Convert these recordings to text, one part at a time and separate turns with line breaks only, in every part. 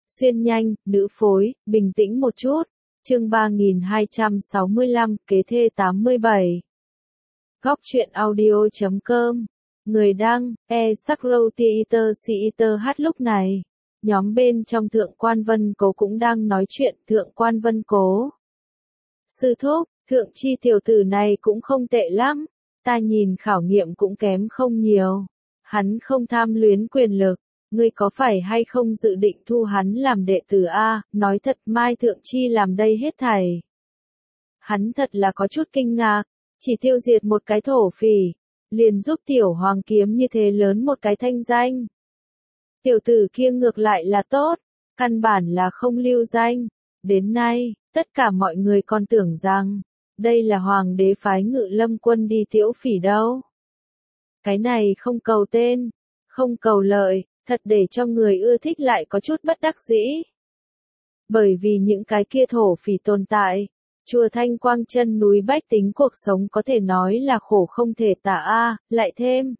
Xuyên nhanh, nữ phối, bình tĩnh một chút. Chương 3265, kế thê 87. Góc truyện audio.com. Người đăng, E-Sakro-Theater hát. Lúc này, nhóm bên trong Thượng Quan Vân Cố cũng đang nói chuyện. Thượng Quan Vân Cố: sư thúc, Thượng Chi tiểu tử này cũng không tệ lắm. Ta nhìn khảo nghiệm cũng kém không nhiều. Hắn không tham luyến quyền lực. Ngươi có phải hay không dự định thu hắn làm đệ tử a? Nói thật, Mai Thượng Chi làm đây hết thảy. Hắn thật là có chút kinh ngạc, chỉ tiêu diệt một cái thổ phỉ, liền giúp tiểu hoàng kiếm như thế lớn một cái thanh danh. Tiểu tử kia ngược lại là tốt, căn bản là không lưu danh. Đến nay, tất cả mọi người còn tưởng rằng, đây là hoàng đế phái Ngự Lâm quân đi tiễu phỉ đâu. Cái này không cầu tên, không cầu lợi. Thật để cho người ưa thích lại có chút bất đắc dĩ. Bởi vì những cái kia thổ phỉ tồn tại, chùa Thanh Quang chân núi bách tính cuộc sống có thể nói là khổ không thể tả a, lại thêm.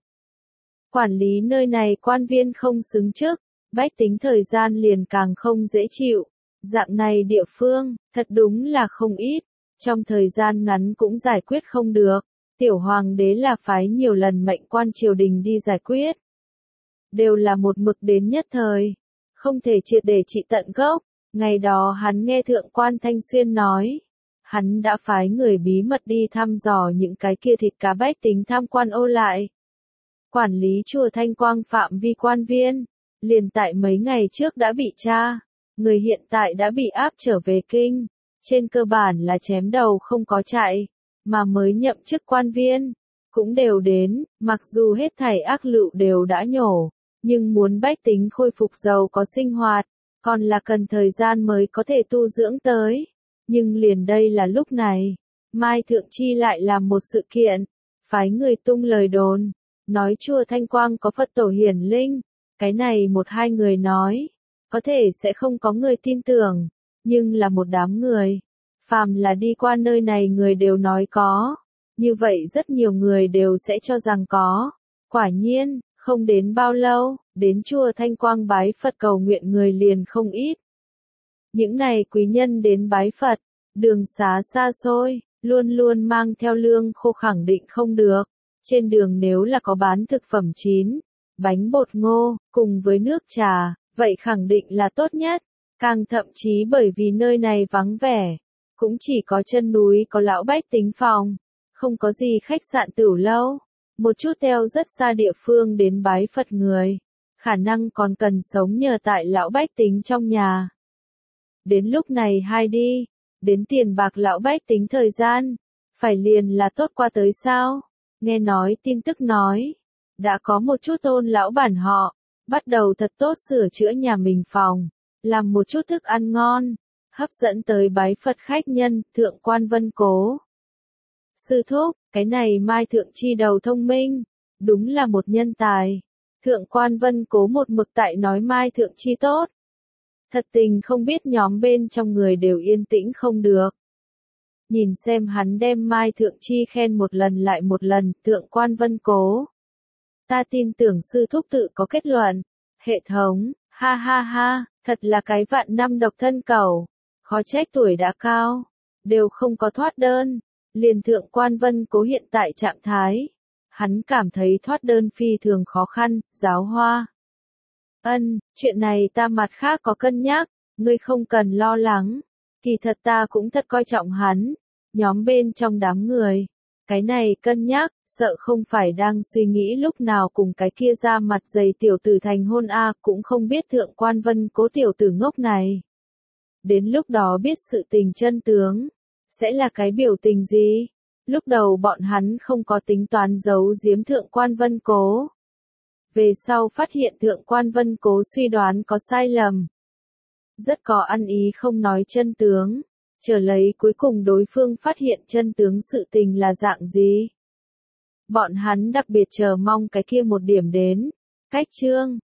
Quản lý nơi này quan viên không xứng chức, bách tính thời gian liền càng không dễ chịu. Dạng này địa phương, thật đúng là không ít, trong thời gian ngắn cũng giải quyết không được. Tiểu hoàng đế là phái nhiều lần mệnh quan triều đình đi giải quyết. Đều là một mực đến nhất thời, không thể triệt để trị tận gốc. Ngày đó hắn nghe Thượng Quan Thanh Xuyên nói, hắn đã phái người bí mật đi thăm dò những cái kia thịt cá bách tính tham quan ô lại. Quản lý chùa Thanh Quang phạm vi quan viên, liền tại mấy ngày trước đã bị tra, người hiện tại đã bị áp trở về kinh, trên cơ bản là chém đầu không có chạy, mà mới nhậm chức quan viên, cũng đều đến, mặc dù hết thảy ác lựu đều đã nhổ. Nhưng muốn bách tính khôi phục giàu có sinh hoạt, còn là cần thời gian mới có thể tu dưỡng tới. Nhưng liền đây là lúc này, Mai Thượng Chi lại làm một sự kiện, phái người tung lời đồn, nói chùa Thanh Quang có Phật tổ hiển linh, cái này một hai người nói, có thể sẽ không có người tin tưởng, nhưng là một đám người, phàm là đi qua nơi này người đều nói có, như vậy rất nhiều người đều sẽ cho rằng có, quả nhiên. Không đến bao lâu, đến chùa Thanh Quang bái Phật cầu nguyện người liền không ít. Những này quý nhân đến bái Phật, đường xá xa xôi, luôn luôn mang theo lương khô khẳng định không được. Trên đường nếu là có bán thực phẩm chín, bánh bột ngô, cùng với nước trà, vậy khẳng định là tốt nhất. Càng thậm chí bởi vì nơi này vắng vẻ, cũng chỉ có chân núi có lão bách tính phòng, không có gì khách sạn tửu lâu. Một chút theo rất xa địa phương đến bái Phật người, khả năng còn cần sống nhờ tại lão bách tính trong nhà. Đến lúc này hai đi, đến tiền bạc lão bách tính thời gian, phải liền là tốt qua tới sao? Nghe nói tin tức nói, đã có một chút tôn lão bản họ, bắt đầu thật tốt sửa chữa nhà mình phòng, làm một chút thức ăn ngon, hấp dẫn tới bái Phật khách nhân. Thượng Quan Vân Cố: sư thúc, cái này Mai Thượng Chi đầu thông minh, đúng là một nhân tài. Thượng Quan Vân Cố một mực tại nói Mai Thượng Chi tốt. Thật tình không biết nhóm bên trong người đều yên tĩnh không được. Nhìn xem hắn đem Mai Thượng Chi khen một lần lại một lần. Thượng Quan Vân Cố: ta tin tưởng sư thúc tự có kết luận. Hệ thống, ha ha ha, thật là cái vạn năm độc thân cẩu. Khó trách tuổi đã cao, đều không có thoát đơn. Liền Thượng Quan Vân Cố hiện tại trạng thái, hắn cảm thấy thoát đơn phi thường khó khăn. Giáo hoa: chuyện này ta mặt khác có cân nhắc, ngươi không cần lo lắng. Kỳ thật ta cũng thật coi trọng hắn. Nhóm bên trong đám người, cái này cân nhắc, sợ không phải đang suy nghĩ lúc nào cùng cái kia ra mặt dày tiểu tử thành hôn a, cũng không biết Thượng Quan Vân Cố tiểu tử ngốc này. Đến lúc đó biết sự tình chân tướng. Sẽ là cái biểu tình gì? Lúc đầu bọn hắn không có tính toán giấu giếm Thượng Quan Vân Cố. Về sau phát hiện Thượng Quan Vân Cố suy đoán có sai lầm. Rất có ăn ý không nói chân tướng. Chờ lấy cuối cùng đối phương phát hiện chân tướng sự tình là dạng gì. Bọn hắn đặc biệt chờ mong cái kia một điểm đến. Cách chương.